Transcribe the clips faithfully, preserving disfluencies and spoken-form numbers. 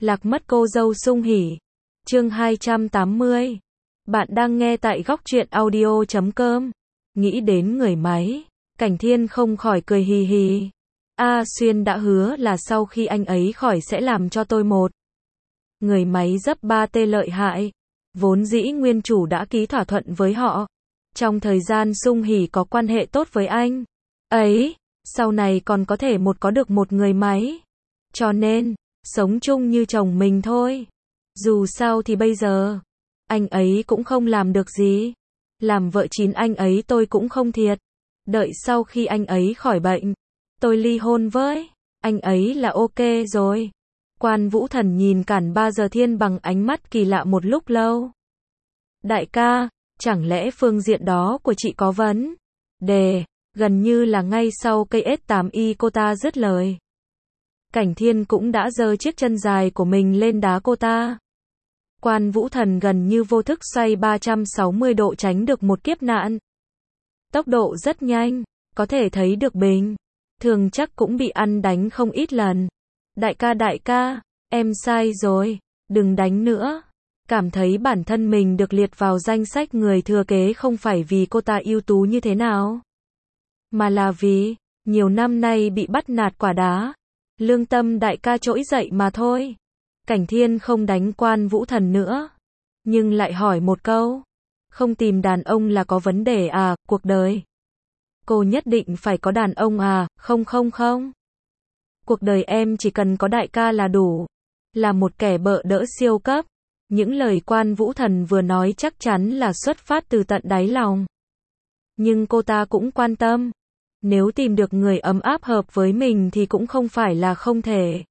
Lạc mất cô dâu Sung Hỉ. Chương hai trăm tám mươi. Bạn đang nghe tại góc truyện audio chấm com. Nghĩ đến người máy, Cảnh Thiên không khỏi cười hì hì. A Xuyên đã hứa là sau khi anh ấy khỏi sẽ làm cho tôi một người máy dấp ba tê lợi hại. Vốn dĩ nguyên chủ đã ký thỏa thuận với họ. Trong thời gian Sung Hỉ có quan hệ tốt với anh ấy, sau này còn có thể một có được một người máy. Cho nên, sống chung như chồng mình thôi. Dù sao thì bây giờ, anh ấy cũng không làm được gì. Làm vợ chín anh ấy tôi cũng không thiệt. Đợi sau khi anh ấy khỏi bệnh, tôi ly hôn với anh ấy là ok rồi. Quan Vũ Thần nhìn Cản Ba Giờ Thiên bằng ánh mắt kỳ lạ một lúc lâu. Đại ca, chẳng lẽ phương diện đó của chị có vấn đề? Gần như là ngay sau cây S tám Y cô ta dứt lời, Cảnh Thiên cũng đã giơ chiếc chân dài của mình lên đá cô ta. Quan Vũ Thần gần như vô thức xoay ba trăm sáu mươi độ tránh được một kiếp nạn. Tốc độ rất nhanh, có thể thấy được bình thường chắc cũng bị ăn đánh không ít lần. Đại ca đại ca, em sai rồi, đừng đánh nữa. Cảm thấy bản thân mình được liệt vào danh sách người thừa kế không phải vì cô ta ưu tú như thế nào, mà là vì nhiều năm nay bị bắt nạt quả đá. Lương tâm đại ca trỗi dậy mà thôi. Cảnh Thiên không đánh Quan Vũ Thần nữa, nhưng lại hỏi một câu. Không tìm đàn ông là có vấn đề à, cuộc đời cô nhất định phải có đàn ông à? Không không không. Cuộc đời em chỉ cần có đại ca là đủ. Là một kẻ bợ đỡ siêu cấp. Những lời Quan Vũ Thần vừa nói chắc chắn là xuất phát từ tận đáy lòng. Nhưng cô ta cũng quan tâm. Nếu tìm được người ấm áp hợp với mình thì cũng không phải là không thể.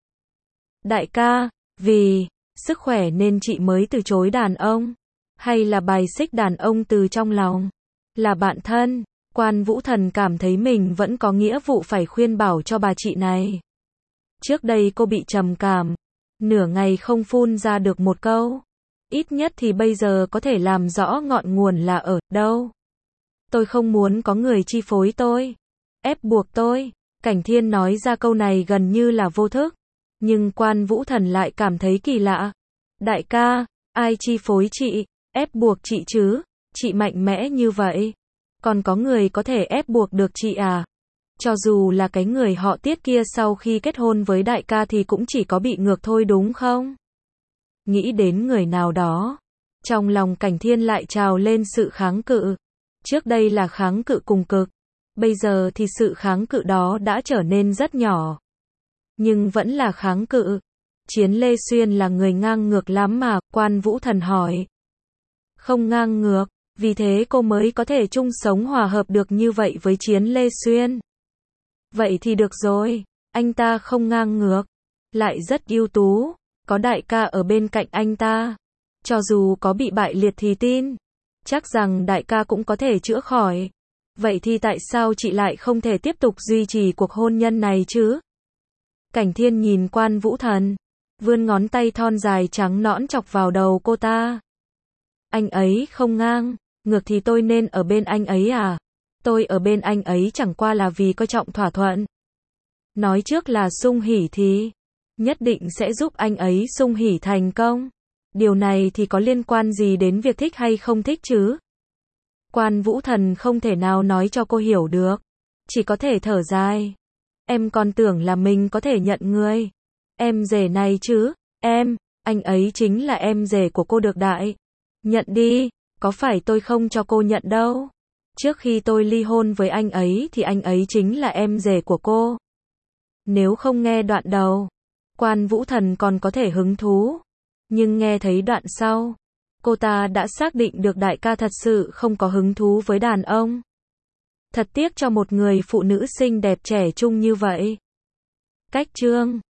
Đại ca, vì sức khỏe nên chị mới từ chối đàn ông? Hay là bài xích đàn ông từ trong lòng? Là bạn thân? Quan Vũ Thần cảm thấy mình vẫn có nghĩa vụ phải khuyên bảo cho bà chị này. Trước đây cô bị trầm cảm, nửa ngày không phun ra được một câu. Ít nhất thì bây giờ có thể làm rõ ngọn nguồn là ở đâu. Tôi không muốn có người chi phối tôi, ép buộc tôi. Cảnh Thiên nói ra câu này gần như là vô thức. Nhưng Quan Vũ Thần lại cảm thấy kỳ lạ. Đại ca, ai chi phối chị, ép buộc chị chứ? Chị mạnh mẽ như vậy, còn có người có thể ép buộc được chị à? Cho dù là cái người họ Tiết kia sau khi kết hôn với đại ca thì cũng chỉ có bị ngược thôi đúng không? Nghĩ đến người nào đó, trong lòng Cảnh Thiên lại trào lên sự kháng cự. Trước đây là kháng cự cùng cực, bây giờ thì sự kháng cự đó đã trở nên rất nhỏ. Nhưng vẫn là kháng cự. Chiến Lê Xuyên là người ngang ngược lắm mà? Quan Vũ Thần hỏi. Không ngang ngược, vì thế cô mới có thể chung sống hòa hợp được như vậy với Chiến Lê Xuyên. Vậy thì được rồi, anh ta không ngang ngược, lại rất ưu tú, có đại ca ở bên cạnh anh ta. Cho dù có bị bại liệt thì tin chắc rằng đại ca cũng có thể chữa khỏi. Vậy thì tại sao chị lại không thể tiếp tục duy trì cuộc hôn nhân này chứ? Cảnh Thiên nhìn Quan Vũ Thần, vươn ngón tay thon dài trắng nõn chọc vào đầu cô ta. Anh ấy không ngang ngược thì tôi nên ở bên anh ấy à? Tôi ở bên anh ấy chẳng qua là vì coi trọng thỏa thuận. Nói trước là Sung Hỉ thì nhất định sẽ giúp anh ấy Sung Hỉ thành công. Điều này thì có liên quan gì đến việc thích hay không thích chứ? Quan Vũ Thần không thể nào nói cho cô hiểu được, chỉ có thể thở dài. Em còn tưởng là mình có thể nhận người em rể này chứ? Em, anh ấy chính là em rể của cô được đại. Nhận đi, có phải tôi không cho cô nhận đâu. Trước khi tôi ly hôn với anh ấy thì anh ấy chính là em rể của cô. Nếu không nghe đoạn đầu, Quan Vũ Thần còn có thể hứng thú. Nhưng nghe thấy đoạn sau, cô ta đã xác định được đại ca thật sự không có hứng thú với đàn ông. Thật tiếc cho một người phụ nữ xinh đẹp trẻ trung như vậy. Cách chương